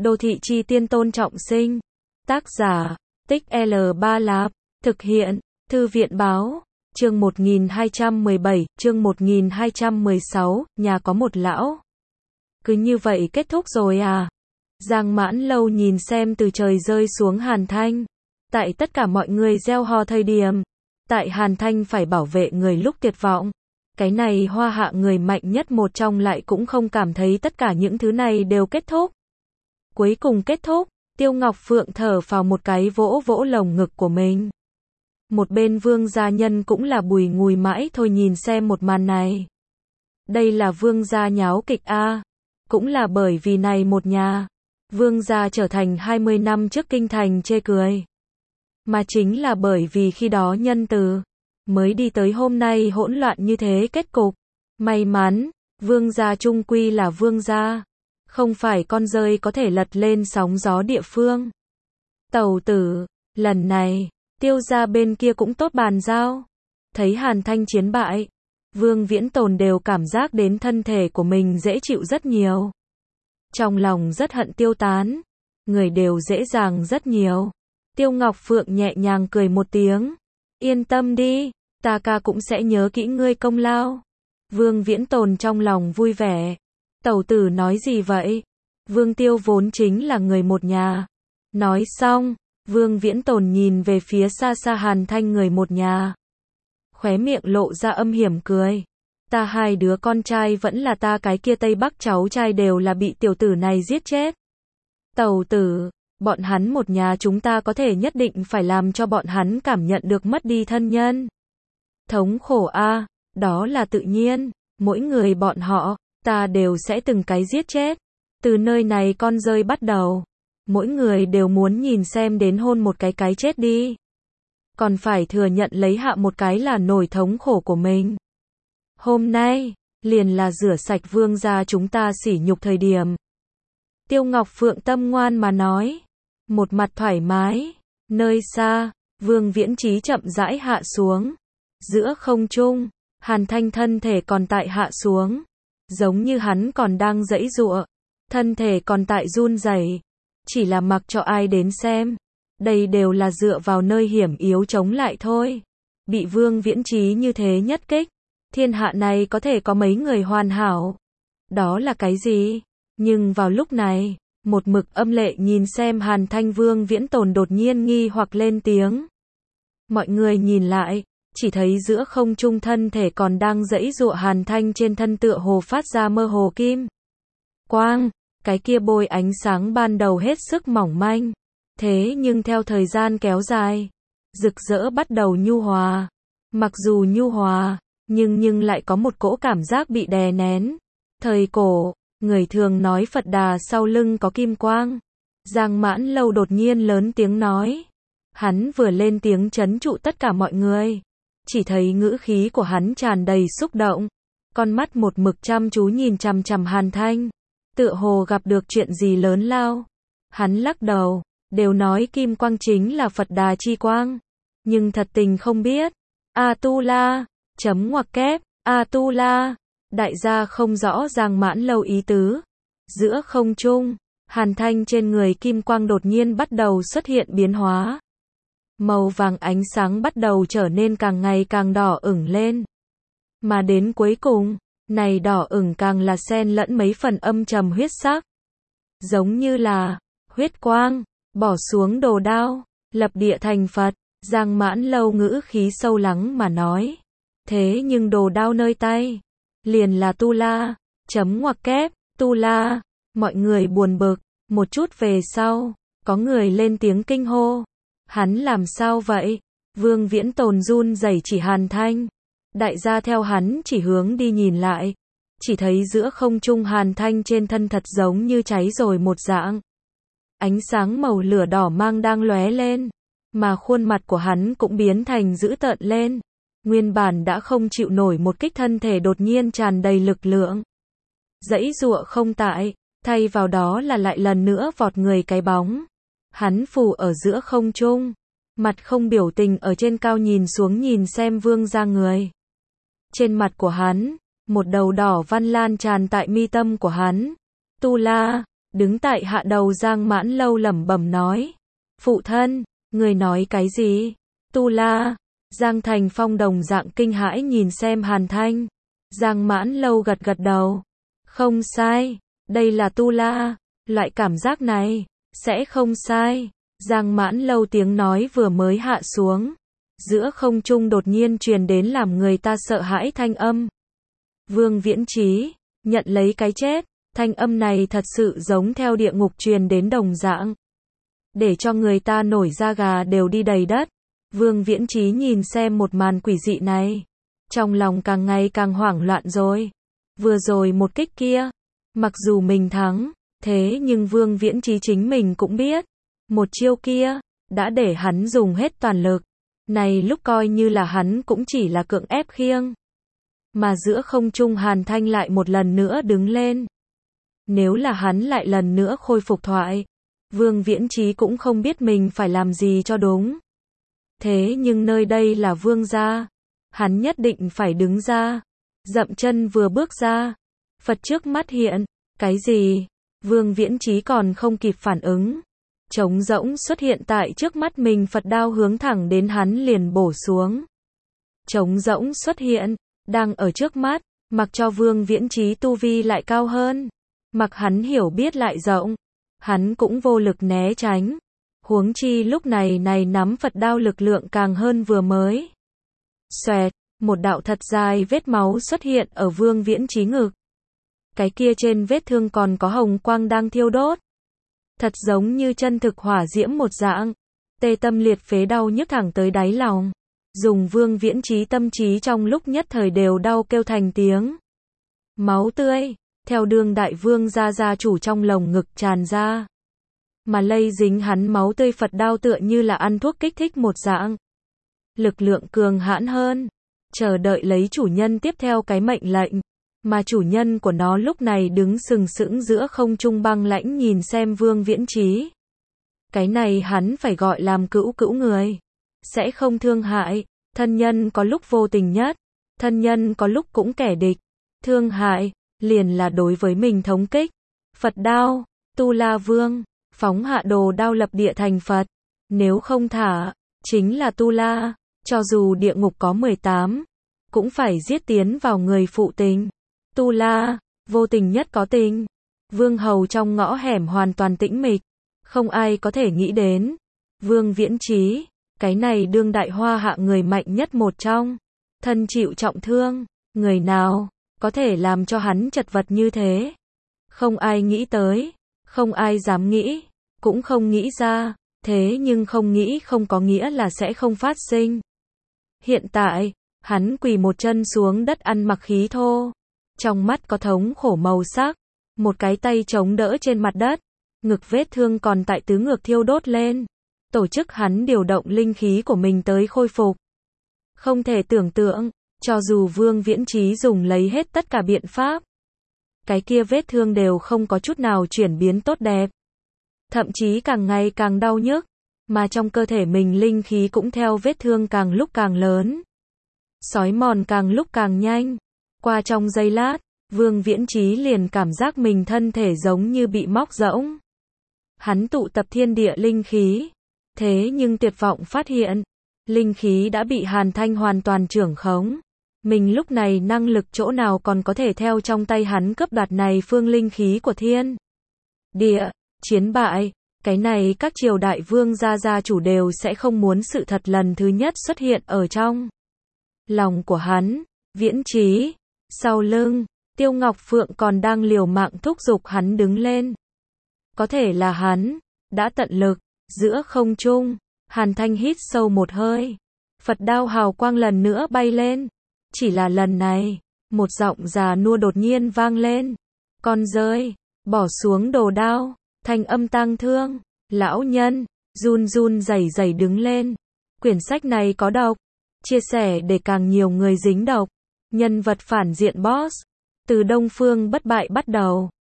Đô thị chi tiên Tôn Trọng Sinh. Tác giả, Tích L3 Lạp. Thực hiện, Thư viện Báo. Chương 1217, chương 1216, nhà có một lão. Cứ như vậy kết thúc rồi à? Giang Mãn Lâu nhìn xem từ trời rơi xuống Hàn Thanh. Tại tất cả mọi người gieo hò thời điểm, tại Hàn Thanh phải bảo vệ người lúc tuyệt vọng. Cái này hoa hạ người mạnh nhất một trong lại cũng không cảm thấy tất cả những thứ này đều kết thúc. Cuối cùng kết thúc, Tiêu Ngọc Phượng thở phào một cái, vỗ vỗ lồng ngực của mình. Một bên Vương gia nhân cũng là bùi ngùi mãi thôi nhìn xem một màn này. Đây là Vương gia nháo kịch a. Cũng là bởi vì này một nhà, Vương gia trở thành 20 năm trước kinh thành chê cười. Mà chính là bởi vì khi đó nhân từ, mới đi tới hôm nay hỗn loạn như thế kết cục. May mắn, Vương gia chung quy là Vương gia, không phải con rơi có thể lật lên sóng gió địa phương. Tẩu tử, lần này, Tiêu gia bên kia cũng tốt bàn giao. Thấy Hàn Thanh chiến bại, Vương Viễn Tồn đều cảm giác đến thân thể của mình dễ chịu rất nhiều. Trong lòng rất hận tiêu tán, người đều dễ dàng rất nhiều. Tiêu Ngọc Phượng nhẹ nhàng cười một tiếng. Yên tâm đi, ta ca cũng sẽ nhớ kỹ ngươi công lao. Vương Viễn Tồn trong lòng vui vẻ. Tẩu tử nói gì vậy? Vương Tiêu vốn chính là người một nhà. Nói xong, Vương Viễn Tồn nhìn về phía xa xa Hàn Thanh người một nhà. Khóe miệng lộ ra âm hiểm cười. Ta hai đứa con trai vẫn là ta cái kia Tây Bắc cháu trai đều là bị tiểu tử này giết chết. Tẩu tử, bọn hắn một nhà chúng ta có thể nhất định phải làm cho bọn hắn cảm nhận được mất đi thân nhân. Thống khổ a, đó là tự nhiên, mỗi người bọn họ, ta đều sẽ từng cái giết chết. Từ nơi này con rơi bắt đầu, mỗi người đều muốn nhìn xem đến hôn một cái chết đi. Còn phải thừa nhận lấy hạ một cái là nổi thống khổ của mình. Hôm nay, liền là rửa sạch Vương gia chúng ta sỉ nhục thời điểm. Tiêu Ngọc Phượng tâm ngoan mà nói, một mặt thoải mái. Nơi xa, Vương Viễn Trí chậm rãi hạ xuống. Giữa không trung, Hàn Thanh thân thể còn tại hạ xuống, giống như hắn còn đang giãy giụa, thân thể còn tại run rẩy, chỉ là mặc cho ai đến xem, đây đều là dựa vào nơi hiểm yếu chống lại thôi. Bị Vương Viễn Trí như thế nhất kích, thiên hạ này có thể có mấy người hoàn hảo? Đó là cái gì? Nhưng vào lúc này, một mực âm lệ nhìn xem Hàn Thanh Vương Viễn Tồn đột nhiên nghi hoặc lên tiếng. Mọi người nhìn lại, chỉ thấy giữa không trung thân thể còn đang giãy giụa Hàn Thanh trên thân tựa hồ phát ra mơ hồ kim quang, cái kia bôi ánh sáng ban đầu hết sức mỏng manh, thế nhưng theo thời gian kéo dài, rực rỡ bắt đầu nhu hòa. Mặc dù nhu hòa, nhưng lại có một cỗ cảm giác bị đè nén. Thời cổ, người thường nói Phật Đà sau lưng có kim quang. Giang Mãn Lâu đột nhiên lớn tiếng nói. Hắn vừa lên tiếng trấn trụ tất cả mọi người. Chỉ thấy ngữ khí của hắn tràn đầy xúc động. Con mắt một mực chăm chú nhìn chằm chằm Hàn Thanh. Tựa hồ gặp được chuyện gì lớn lao. Hắn lắc đầu, đều nói kim quang chính là Phật Đà chi quang. Nhưng thật tình không biết. A-tu-la, chấm ngoặc kép, A-tu-la. Đại gia không rõ Giang Mãn Lâu ý tứ. Giữa không trung, Hàn Thanh trên người kim quang đột nhiên bắt đầu xuất hiện biến hóa. Màu vàng ánh sáng bắt đầu trở nên càng ngày càng đỏ ửng lên. Mà đến cuối cùng, này đỏ ửng càng là xen lẫn mấy phần âm trầm huyết sắc. Giống như là huyết quang, bỏ xuống đồ đao, lập địa thành Phật. Giang Mãn Lâu ngữ khí sâu lắng mà nói. Thế nhưng đồ đao nơi tay, liền là tu la, chấm ngoặc kép, tu la. Mọi người buồn bực, một chút về sau, có người lên tiếng kinh hô. Hắn làm sao vậy? Vương Viễn Tồn run rẩy chỉ Hàn Thanh. Đại gia theo hắn chỉ hướng đi nhìn lại. Chỉ thấy giữa không trung Hàn Thanh trên thân thật giống như cháy rồi một dạng. Ánh sáng màu lửa đỏ mang đang lóe lên. Mà khuôn mặt của hắn cũng biến thành dữ tợn lên. Nguyên bản đã không chịu nổi một kích thân thể đột nhiên tràn đầy lực lượng. Giãy giụa không tại, thay vào đó là lại lần nữa vọt người cái bóng. Hắn phù ở giữa không trung, mặt không biểu tình ở trên cao nhìn xuống nhìn xem Vương gia người. Trên mặt của hắn, một đầu đỏ văn lan tràn tại mi tâm của hắn. Tu la, Đứng tại hạ đầu Giang Mãn Lâu lẩm bẩm nói. Phụ thân, người nói cái gì? Tu La. Giang Thành Phong đồng dạng kinh hãi nhìn xem Hàn Thanh. Giang Mãn Lâu gật gật đầu. Không sai, đây là Tu La, loại cảm giác này, sẽ không sai. Giang Mãn Lâu tiếng nói vừa mới hạ xuống. Giữa không trung đột nhiên truyền đến làm người ta sợ hãi thanh âm. Vương Viễn Chí, nhận lấy cái chết. Thanh âm này thật sự giống theo địa ngục truyền đến đồng dạng. Để cho người ta nổi da gà đều đi đầy đất. Vương Viễn Chí nhìn xem một màn quỷ dị này. Trong lòng càng ngày càng hoảng loạn rồi. Vừa rồi một kích kia. Mặc dù mình thắng. Thế nhưng Vương Viễn Chí chính mình cũng biết. Một chiêu kia. Đã để hắn dùng hết toàn lực. Này lúc coi như là hắn cũng chỉ là cưỡng ép khiêng. Mà giữa không trung Hàn Thanh lại một lần nữa đứng lên. Nếu là hắn lại lần nữa khôi phục thoại. Vương Viễn Chí cũng không biết mình phải làm gì cho đúng. Thế nhưng nơi đây là vương gia. Hắn nhất định phải đứng ra. Dậm chân vừa bước ra. Phật trước mắt hiện. Cái gì? Vương Viễn Chí còn không kịp phản ứng. Trống rỗng xuất hiện tại trước mắt mình, Phật đao hướng thẳng đến hắn liền bổ xuống. Trống rỗng xuất hiện. Đang ở trước mắt. Mặc cho Vương Viễn Chí tu vi lại cao hơn. Mặc hắn hiểu biết lại rộng. Hắn cũng vô lực né tránh. Huống chi lúc này nắm Phật đao lực lượng càng hơn vừa mới. Xoẹt, một đạo thật dài vết máu xuất hiện ở Vương Viễn Chí ngực. Cái kia trên vết thương còn có hồng quang đang thiêu đốt. Thật giống như chân thực hỏa diễm một dạng. Tê tâm liệt phế đau nhức thẳng tới đáy lòng. Dùng Vương Viễn Chí tâm trí trong lúc nhất thời đều đau kêu thành tiếng. Máu tươi, theo đương đại vương gia chủ trong lồng ngực tràn ra. Mà lây dính hắn máu tươi Phật đao tựa như là ăn thuốc kích thích một dạng. Lực lượng cường hãn hơn. Chờ đợi lấy chủ nhân tiếp theo cái mệnh lệnh. Mà chủ nhân của nó lúc này đứng sừng sững giữa không trung băng lãnh nhìn xem Vương Viễn Chí. Cái này hắn phải gọi làm cữu người. Sẽ không thương hại. Thân nhân có lúc vô tình nhất. Thân nhân có lúc cũng kẻ địch. Thương hại, liền là đối với mình thống kích. Phật đao, Tu La Vương, phóng hạ đồ đao lập địa thành Phật. Nếu không thả, chính là Tu La. Cho dù địa ngục có 18, cũng phải giết tiến vào người phụ tình. Tu La, vô tình nhất có tình. Vương hầu trong ngõ hẻm hoàn toàn tĩnh mịch. Không ai có thể nghĩ đến. Vương Viễn Chí, cái này đương đại hoa hạ người mạnh nhất một trong. Thân chịu trọng thương. Người nào có thể làm cho hắn chật vật như thế? Không ai nghĩ tới. Không ai dám nghĩ. Cũng không nghĩ ra. Thế nhưng không nghĩ không có nghĩa là sẽ không phát sinh. Hiện tại, hắn quỳ một chân xuống đất ăn mặc khí thô. Trong mắt có thống khổ màu sắc. Một cái tay chống đỡ trên mặt đất. Ngực vết thương còn tại tứ ngược thiêu đốt lên. Tổ chức hắn điều động linh khí của mình tới khôi phục. Không thể tưởng tượng, cho dù Vương Viễn Chí dùng lấy hết tất cả biện pháp. Cái kia vết thương đều không có chút nào chuyển biến tốt đẹp. Thậm chí càng ngày càng đau nhức. Mà trong cơ thể mình linh khí cũng theo vết thương càng lúc càng lớn. Xói mòn càng lúc càng nhanh. Qua trong giây lát, Vương Viễn Chí liền cảm giác mình thân thể giống như bị móc rỗng. Hắn tụ tập thiên địa linh khí. Thế nhưng tuyệt vọng phát hiện, linh khí đã bị Hàn Thanh hoàn toàn trưởng khống. Mình lúc này năng lực chỗ nào còn có thể theo trong tay hắn cướp đoạt này phương linh khí của thiên địa, chiến bại. Cái này các triều đại vương gia chủ đều sẽ không muốn sự thật lần thứ nhất xuất hiện ở trong lòng của hắn. Viễn Chí, sau lưng, Tiêu Ngọc Phượng còn đang liều mạng thúc giục hắn đứng lên. Có thể là hắn đã tận lực. Giữa không trung, Hàn Thanh hít sâu một hơi. Phật đao hào quang lần nữa bay lên. Chỉ là lần này, một giọng già nua đột nhiên vang lên. Con rơi, bỏ xuống đồ đao. Thanh âm tang thương. Lão nhân, run rẩy đứng lên. Quyển sách này có độc. Chia sẻ để càng nhiều người dính độc. Nhân vật phản diện boss. Từ Đông Phương bất bại bắt đầu.